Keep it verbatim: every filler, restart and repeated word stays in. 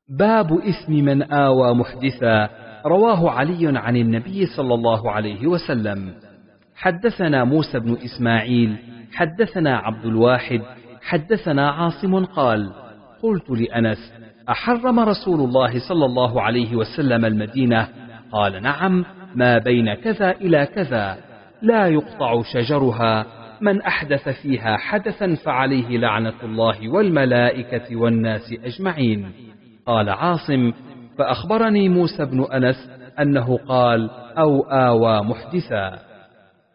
باب إثم من آوى محدثا. رواه علي عن النبي صلى الله عليه وسلم. حدثنا موسى بن إسماعيل حدثنا عبد الواحد حدثنا عاصم قال: قلت لأنس: أحرم رسول الله صلى الله عليه وسلم المدينة؟ قال: نعم، ما بين كذا إلى كذا، لا يقطع شجرها، من أحدث فيها حدثا فعليه لعنة الله والملائكة والناس أجمعين. قال عاصم: فأخبرني موسى بن أنس أنه قال: أو آوى محدثا.